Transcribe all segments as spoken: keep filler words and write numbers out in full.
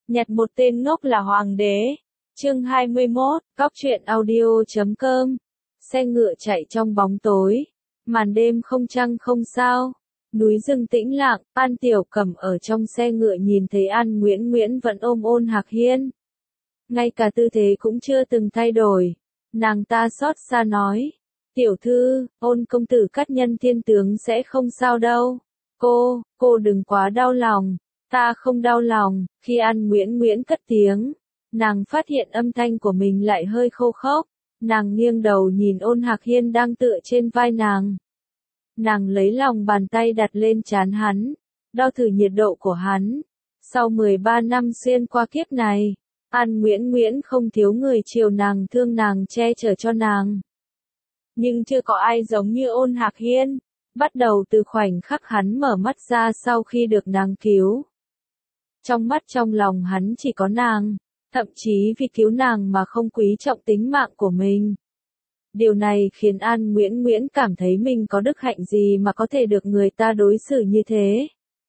Nhặt một tên ngốc là hoàng đế. Chương hai mươi mốt, Cóc truyện audio chấm com. Xe ngựa chạy trong bóng tối. Màn đêm không trăng không sao. Núi rừng tĩnh lặng, An Tiểu Cầm ở trong xe ngựa nhìn thấy An Nguyễn Nguyễn vẫn ôm Ôn Hạc Hiên. Ngay cả tư thế cũng chưa từng thay đổi. Nàng ta xót xa nói. Tiểu thư, Ôn công tử cắt nhân thiên tướng sẽ không sao đâu. Cô, cô đừng quá đau lòng. Ta không đau lòng. Khi An Nguyễn Nguyễn cất tiếng, nàng phát hiện âm thanh của mình lại hơi khô khốc. Nàng nghiêng đầu nhìn Ôn Hạc Hiên đang tựa trên vai nàng. Nàng lấy lòng bàn tay đặt lên trán hắn, đo thử nhiệt độ của hắn. Sau mười ba năm xuyên qua kiếp này, An Nguyễn Nguyễn không thiếu người chiều nàng thương nàng che chở cho nàng. Nhưng chưa có ai giống như Ôn Hạc Hiên, bắt đầu từ khoảnh khắc hắn mở mắt ra sau khi được nàng cứu. Trong mắt trong lòng hắn chỉ có nàng, thậm chí vì cứu nàng mà không quý trọng tính mạng của mình. Điều này khiến An Nguyễn Nguyễn cảm thấy mình có đức hạnh gì mà có thể được người ta đối xử như thế.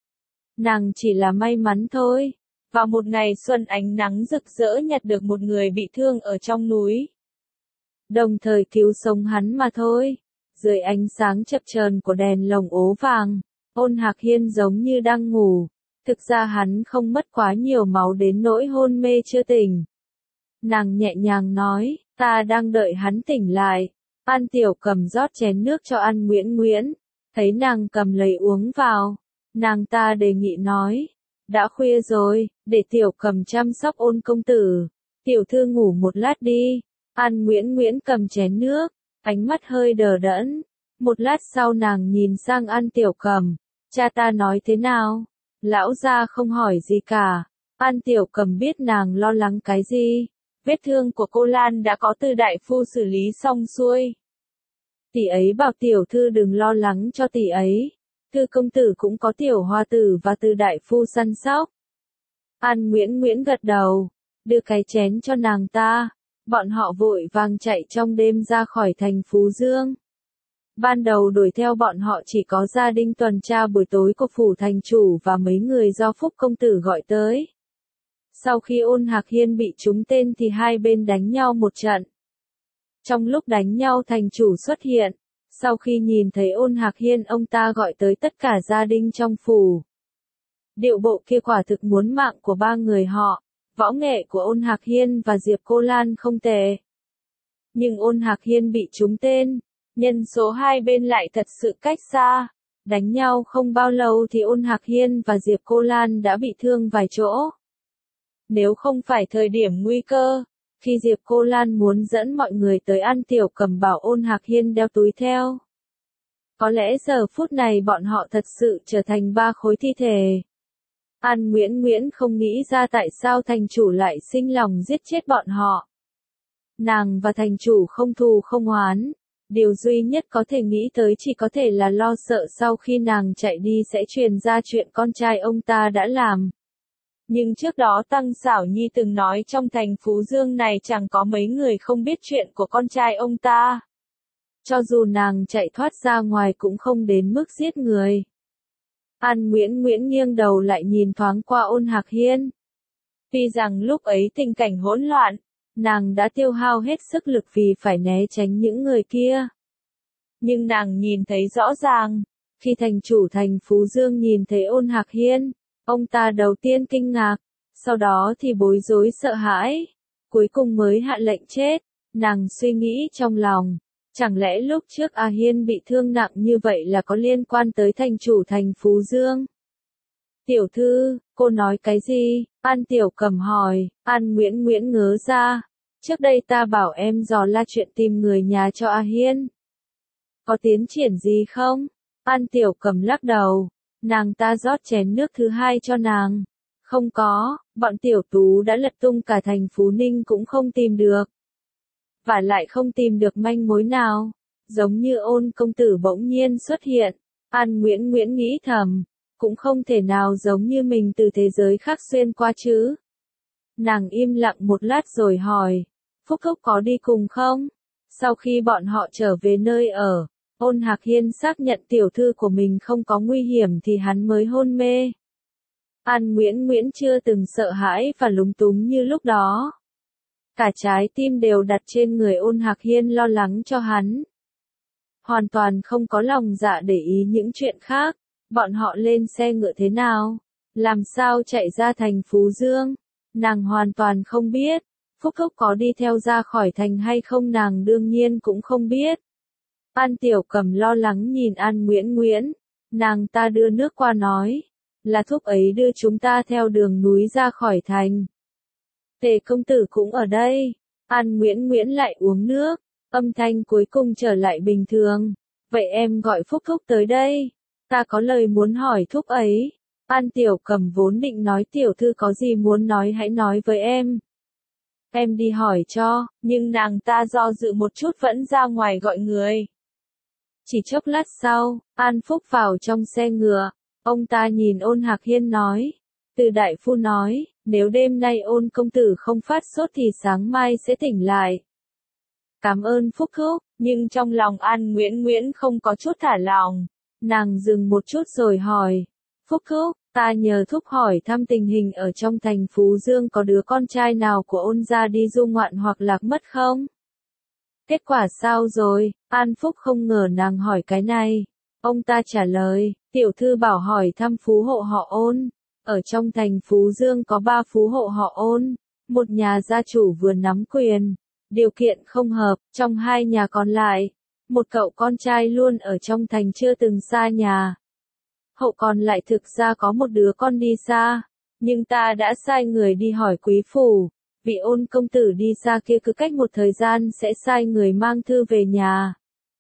Nàng chỉ là may mắn thôi. Vào một ngày xuân ánh nắng rực rỡ nhặt được một người bị thương ở trong núi. Đồng thời cứu sống hắn mà thôi. Dưới ánh sáng chập chờn của đèn lồng ố vàng, Ôn Hạc Hiên giống như đang ngủ. Thực ra hắn không mất quá nhiều máu đến nỗi hôn mê chưa tỉnh. Nàng nhẹ nhàng nói, ta đang đợi hắn tỉnh lại. An Tiểu Cầm rót chén nước cho An Nguyễn Nguyễn. Thấy nàng cầm lấy uống vào. Nàng ta đề nghị nói, đã khuya rồi, để Tiểu Cầm chăm sóc Ôn công tử. Tiểu thư ngủ một lát đi. An Nguyễn Nguyễn cầm chén nước, ánh mắt hơi đờ đẫn. Một lát sau nàng nhìn sang An Tiểu Cầm. Cha ta nói thế nào? Lão gia không hỏi gì cả. An Tiểu Cầm biết nàng lo lắng cái gì. Vết thương của cô Lan đã có Từ đại phu xử lý xong xuôi. Tỷ ấy bảo tiểu thư đừng lo lắng cho tỷ ấy. Thư công tử cũng có Tiểu Hoa tử và Từ đại phu săn sóc. An Nguyễn Nguyễn gật đầu, đưa cái chén cho nàng ta. Bọn họ vội vàng chạy trong đêm ra khỏi thành Phú Dương. Ban đầu đuổi theo bọn họ chỉ có gia đình tuần tra buổi tối của phủ thành chủ và mấy người do Phúc công tử gọi tới. Sau khi Ôn Hạc Hiên bị trúng tên thì hai bên đánh nhau một trận. Trong lúc đánh nhau thành chủ xuất hiện. Sau khi nhìn thấy Ôn Hạc Hiên ông ta gọi tới tất cả gia đình trong phủ. Điệu bộ kia quả thực muốn mạng của ba người họ. Võ nghệ của Ôn Hạc Hiên và Diệp Cô Lan không tệ. Nhưng Ôn Hạc Hiên bị trúng tên. Nhân số hai bên lại thật sự cách xa. Đánh nhau không bao lâu thì Ôn Hạc Hiên và Diệp Cô Lan đã bị thương vài chỗ. Nếu không phải thời điểm nguy cơ, khi Diệp Cô Lan muốn dẫn mọi người tới An Tiểu Cầm bảo Ôn Hạc Hiên đeo túi theo. Có lẽ giờ phút này bọn họ thật sự trở thành ba khối thi thể. An Nguyễn Nguyễn không nghĩ ra tại sao thành chủ lại sinh lòng giết chết bọn họ. Nàng và thành chủ không thù không oán. Điều duy nhất có thể nghĩ tới chỉ có thể là lo sợ sau khi nàng chạy đi sẽ truyền ra chuyện con trai ông ta đã làm. Nhưng trước đó Tăng Xảo Nhi từng nói trong thành Phú Dương này chẳng có mấy người không biết chuyện của con trai ông ta. Cho dù nàng chạy thoát ra ngoài cũng không đến mức giết người. An Nguyễn Nguyễn nghiêng đầu lại nhìn thoáng qua Ôn Hạc Hiên. Tuy rằng lúc ấy tình cảnh hỗn loạn, nàng đã tiêu hao hết sức lực vì phải né tránh những người kia. Nhưng nàng nhìn thấy rõ ràng, khi thành chủ thành Phú Dương nhìn thấy Ôn Hạc Hiên, ông ta đầu tiên kinh ngạc, sau đó thì bối rối sợ hãi, cuối cùng mới hạ lệnh chết. Nàng suy nghĩ trong lòng, chẳng lẽ lúc trước A Hiên bị thương nặng như vậy là có liên quan tới thành chủ thành Phú Dương? Tiểu thư, cô nói cái gì? An Tiểu Cầm hỏi. An Nguyễn Nguyễn ngớ ra. Trước đây ta bảo em dò la chuyện tìm người nhà cho A Hiên. Có tiến triển gì không? An Tiểu Cầm lắc đầu. Nàng ta rót chén nước thứ hai cho nàng. Không có, bọn tiểu tú đã lật tung cả thành Phú Ninh cũng không tìm được. Và lại không tìm được manh mối nào. Giống như Ôn công tử bỗng nhiên xuất hiện. An Nguyễn Nguyễn nghĩ thầm. Cũng không thể nào giống như mình từ thế giới khác xuyên qua chứ. Nàng im lặng một lát rồi hỏi. Phúc Thúc có đi cùng không? Sau khi bọn họ trở về nơi ở, Ôn Hạc Hiên xác nhận tiểu thư của mình không có nguy hiểm thì hắn mới hôn mê. An Nguyễn Nguyễn chưa từng sợ hãi và lúng túng như lúc đó. Cả trái tim đều đặt trên người Ôn Hạc Hiên lo lắng cho hắn. Hoàn toàn không có lòng dạ để ý những chuyện khác. Bọn họ lên xe ngựa thế nào? Làm sao chạy ra thành Phú Dương? Nàng hoàn toàn không biết. Phúc Thúc có đi theo ra khỏi thành hay không nàng đương nhiên cũng không biết. An Tiểu Cầm lo lắng nhìn An Nguyễn Nguyễn. Nàng ta đưa nước qua nói. Là thúc ấy đưa chúng ta theo đường núi ra khỏi thành. Tề công tử cũng ở đây. An Nguyễn Nguyễn lại uống nước. Âm thanh cuối cùng trở lại bình thường. Vậy em gọi Phúc Thúc tới đây. Ta có lời muốn hỏi thúc ấy. An Tiểu Cầm vốn định nói tiểu thư có gì muốn nói hãy nói với em. Em đi hỏi cho, nhưng nàng ta do dự một chút vẫn ra ngoài gọi người. Chỉ chốc lát sau, An Phúc vào trong xe ngựa. Ông ta nhìn Ôn Hạc Hiên nói. Từ đại phu nói, nếu đêm nay Ôn công tử không phát sốt thì sáng mai sẽ tỉnh lại. Cảm ơn Phúc Thúc, nhưng trong lòng An Nguyễn Nguyễn không có chút thả lòng. Nàng dừng một chút rồi hỏi. Phúc Thúc, ta nhờ thúc hỏi thăm tình hình ở trong thành Phú Dương có đứa con trai nào của Ôn gia đi du ngoạn hoặc lạc mất không? Kết quả sao rồi? An Phúc không ngờ nàng hỏi cái này. Ông ta trả lời, tiểu thư bảo hỏi thăm phú hộ họ Ôn. Ở trong thành Phú Dương có ba phú hộ họ Ôn. Một nhà gia chủ vừa nắm quyền. Điều kiện không hợp, trong hai nhà còn lại. Một cậu con trai luôn ở trong thành chưa từng xa nhà. Hậu còn lại thực ra có một đứa con đi xa. Nhưng ta đã sai người đi hỏi quý phủ. Vị Ôn công tử đi xa kia cứ cách một thời gian sẽ sai người mang thư về nhà.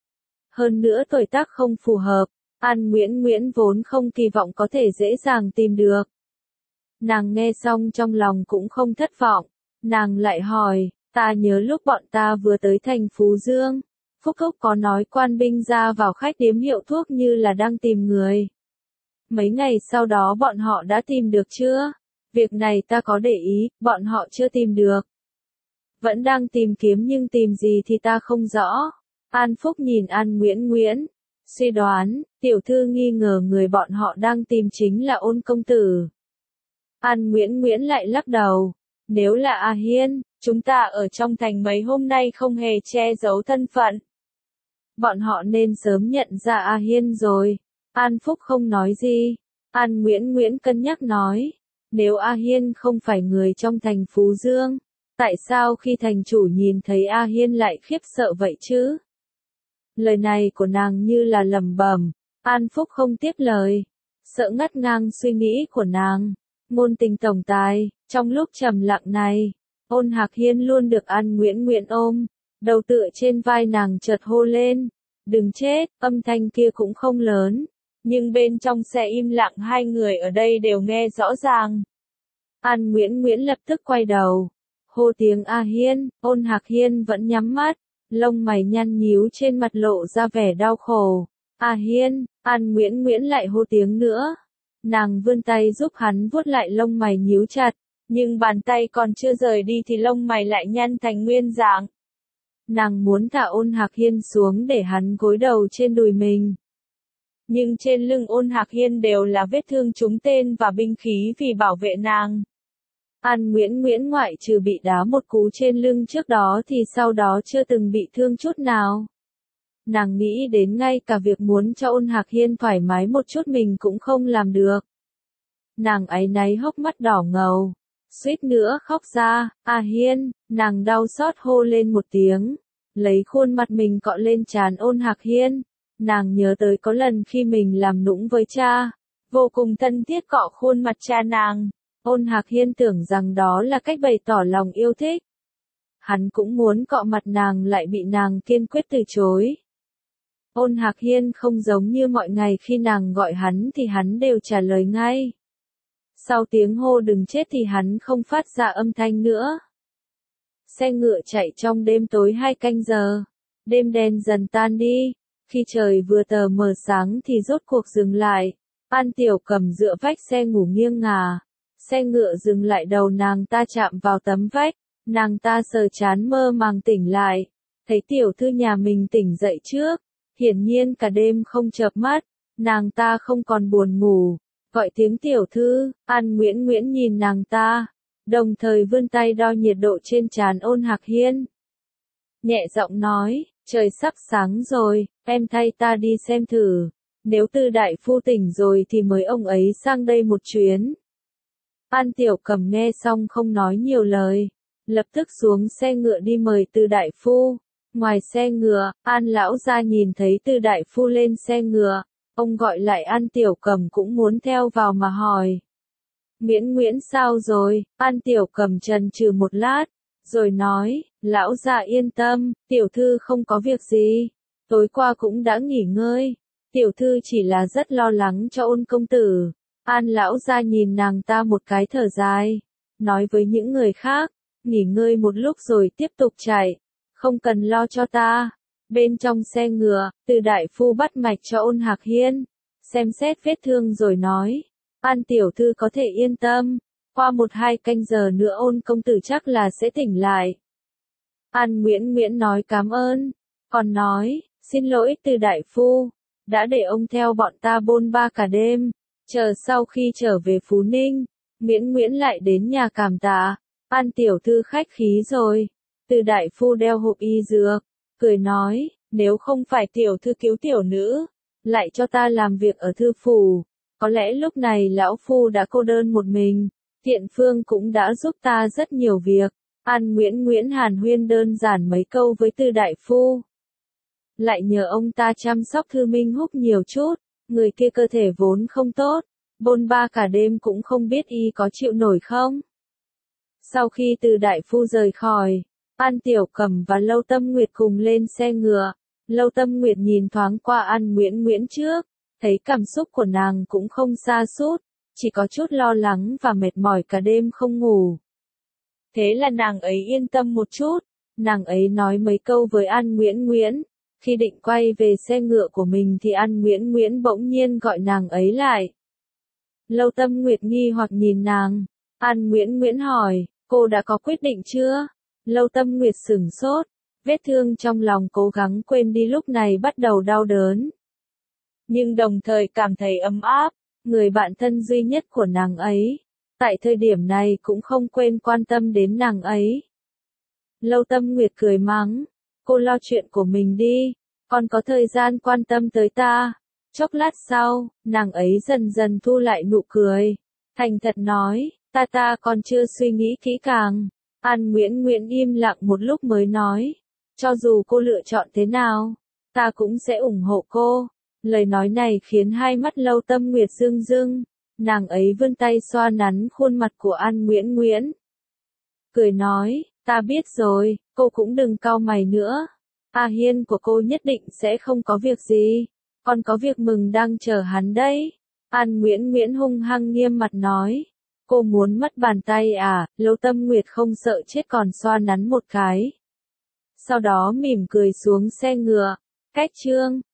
Hơn nữa tuổi tác không phù hợp. An Nguyễn Nguyễn vốn không kỳ vọng có thể dễ dàng tìm được. Nàng nghe xong trong lòng cũng không thất vọng. Nàng lại hỏi, ta nhớ lúc bọn ta vừa tới thành Phú Dương. Phúc Thúc có nói quan binh ra vào khách điếm hiệu thuốc như là đang tìm người. Mấy ngày sau đó bọn họ đã tìm được chưa? Việc này ta có để ý, bọn họ chưa tìm được. Vẫn đang tìm kiếm nhưng tìm gì thì ta không rõ. An Phúc nhìn An Nguyễn Nguyễn. Suy đoán, tiểu thư nghi ngờ người bọn họ đang tìm chính là Ôn công tử. An Nguyễn Nguyễn lại lắc đầu. Nếu là A Hiên, chúng ta ở trong thành mấy hôm nay không hề che giấu thân phận. Bọn họ nên sớm nhận ra A Hiên rồi. An Phúc không nói gì. An Nguyễn Nguyễn cân nhắc nói. Nếu A Hiên không phải người trong thành Phú Dương, tại sao khi thành chủ nhìn thấy A Hiên lại khiếp sợ vậy chứ? Lời này của nàng như là lẩm bẩm. An Phúc không tiếp lời. Sợ ngắt ngang suy nghĩ của nàng. Ngôn tình tổng tài, trong lúc trầm lặng này, Ôn Hạc Hiên luôn được An Nguyễn Nguyễn ôm. Đầu tựa trên vai nàng chợt hô lên. Đừng chết, âm thanh kia cũng không lớn. Nhưng bên trong xe im lặng hai người ở đây đều nghe rõ ràng. An Nguyễn Nguyễn lập tức quay đầu. Hô tiếng A Hiên, Ôn Hạc Hiên vẫn nhắm mắt. Lông mày nhăn nhíu trên mặt lộ ra vẻ đau khổ. A Hiên, An Nguyễn Nguyễn lại hô tiếng nữa. Nàng vươn tay giúp hắn vuốt lại lông mày nhíu chặt. Nhưng bàn tay còn chưa rời đi thì lông mày lại nhăn thành nguyên dạng. Nàng muốn thả Ôn Hạc Hiên xuống để hắn gối đầu trên đùi mình. Nhưng trên lưng Ôn Hạc Hiên đều là vết thương trúng tên và binh khí vì bảo vệ nàng. An Nguyễn Nguyễn ngoại trừ bị đá một cú trên lưng trước đó thì sau đó chưa từng bị thương chút nào. Nàng nghĩ đến ngay cả việc muốn cho Ôn Hạc Hiên thoải mái một chút mình cũng không làm được. Nàng áy náy hốc mắt đỏ ngầu. Suýt nữa khóc ra. A Hiên, nàng đau xót hô lên một tiếng. Lấy khuôn mặt mình cọ lên trán Ôn Hạc Hiên. Nàng nhớ tới có lần khi mình làm nũng với cha. Vô cùng thân thiết cọ khuôn mặt cha nàng. Ôn Hạc Hiên tưởng rằng đó là cách bày tỏ lòng yêu thích. Hắn cũng muốn cọ mặt nàng lại bị nàng kiên quyết từ chối. Ôn Hạc Hiên không giống như mọi ngày khi nàng gọi hắn thì hắn đều trả lời ngay. Sau tiếng hô đừng chết thì hắn không phát ra âm thanh nữa. Xe ngựa chạy trong đêm tối hai canh giờ. Đêm đen dần tan đi. Khi trời vừa tờ mờ sáng thì rốt cuộc dừng lại. An Tiểu Cầm dựa vách xe ngủ nghiêng ngả. Xe ngựa dừng lại đầu nàng ta chạm vào tấm vách. Nàng ta sờ chán mơ màng tỉnh lại. Thấy tiểu thư nhà mình tỉnh dậy trước. Hiển nhiên cả đêm không chợp mắt. Nàng ta không còn buồn ngủ. gọi tiếng tiểu thư. An Nguyễn Nguyễn nhìn nàng ta, đồng thời vươn tay đo nhiệt độ trên trán Ôn Hạc Hiên. Nhẹ giọng nói, trời sắp sáng rồi, em thay ta đi xem thử. Nếu Tư đại phu tỉnh rồi thì mời ông ấy sang đây một chuyến. An Tiểu Cầm nghe xong không nói nhiều lời, lập tức xuống xe ngựa đi mời Tư đại phu. Ngoài xe ngựa, An lão gia nhìn thấy Tư đại phu lên xe ngựa, ông gọi lại An Tiểu Cầm cũng muốn theo vào mà hỏi. Nguyễn Nguyễn sao rồi? An Tiểu Cầm chần chừ một lát, rồi nói, lão gia yên tâm, tiểu thư không có việc gì, tối qua cũng đã nghỉ ngơi, tiểu thư chỉ là rất lo lắng cho Ôn công tử. An lão gia nhìn nàng ta một cái thở dài, nói với những người khác, nghỉ ngơi một lúc rồi tiếp tục chạy, không cần lo cho ta. Bên trong xe ngựa, Từ đại phu bắt mạch cho Ôn Hạc Hiên, xem xét vết thương rồi nói, An tiểu thư có thể yên tâm, qua một hai canh giờ nữa Ôn công tử chắc là sẽ tỉnh lại. An Nguyễn Nguyễn nói cảm ơn, còn nói, xin lỗi Từ đại phu, đã để ông theo bọn ta bôn ba cả đêm, chờ sau khi trở về Phú Ninh, Nguyễn Nguyễn lại đến nhà cảm tạ. An tiểu thư khách khí rồi. Từ đại phu đeo hộp y dược, cười nói, nếu không phải tiểu thư cứu tiểu nữ, lại cho ta làm việc ở thư phủ, có lẽ lúc này lão phu đã cô đơn một mình, Thiện Phương cũng đã giúp ta rất nhiều việc. An Nguyễn Nguyễn hàn huyên đơn giản mấy câu với Từ đại phu, lại nhờ ông ta chăm sóc Thư Minh Húc nhiều chút, người kia cơ thể vốn không tốt, bôn ba cả đêm cũng không biết y có chịu nổi không. Sau khi Từ đại phu rời khỏi, An Tiểu Cầm và Lâu Tâm Nguyệt cùng lên xe ngựa. Lâu Tâm Nguyệt nhìn thoáng qua An Nguyễn Nguyễn trước, thấy cảm xúc của nàng cũng không sa sút, chỉ có chút lo lắng và mệt mỏi cả đêm không ngủ. Thế là nàng ấy yên tâm một chút, nàng ấy nói mấy câu với An Nguyễn Nguyễn. Khi định quay về xe ngựa của mình thì An Nguyễn Nguyễn bỗng nhiên gọi nàng ấy lại. Lâu Tâm Nguyệt nghi hoặc nhìn nàng, An Nguyễn Nguyễn hỏi, cô đã có quyết định chưa? Lâu Tâm Nguyệt sửng sốt, vết thương trong lòng cố gắng quên đi lúc này bắt đầu đau đớn. Nhưng đồng thời cảm thấy ấm áp, người bạn thân duy nhất của nàng ấy, tại thời điểm này cũng không quên quan tâm đến nàng ấy. Lâu Tâm Nguyệt cười mắng, cô lo chuyện của mình đi, còn có thời gian quan tâm tới ta. Chốc lát sau, nàng ấy dần dần thu lại nụ cười, thành thật nói, ta ta còn chưa suy nghĩ kỹ càng. An Nguyễn Nguyễn im lặng một lúc mới nói, cho dù cô lựa chọn thế nào, ta cũng sẽ ủng hộ cô. Lời nói này khiến hai mắt Lâu Tâm Nguyệt rưng rưng, nàng ấy vươn tay xoa nắn khuôn mặt của An Nguyễn Nguyễn. Cười nói, ta biết rồi, cô cũng đừng cau mày nữa. A Hiên của cô nhất định sẽ không có việc gì, còn có việc mừng đang chờ hắn đấy. An Nguyễn Nguyễn hung hăng nghiêm mặt nói, cô muốn mất bàn tay à? Lâu Tâm Nguyệt không sợ chết còn xoa nắn một cái. Sau đó mỉm cười xuống xe ngựa. Cách chương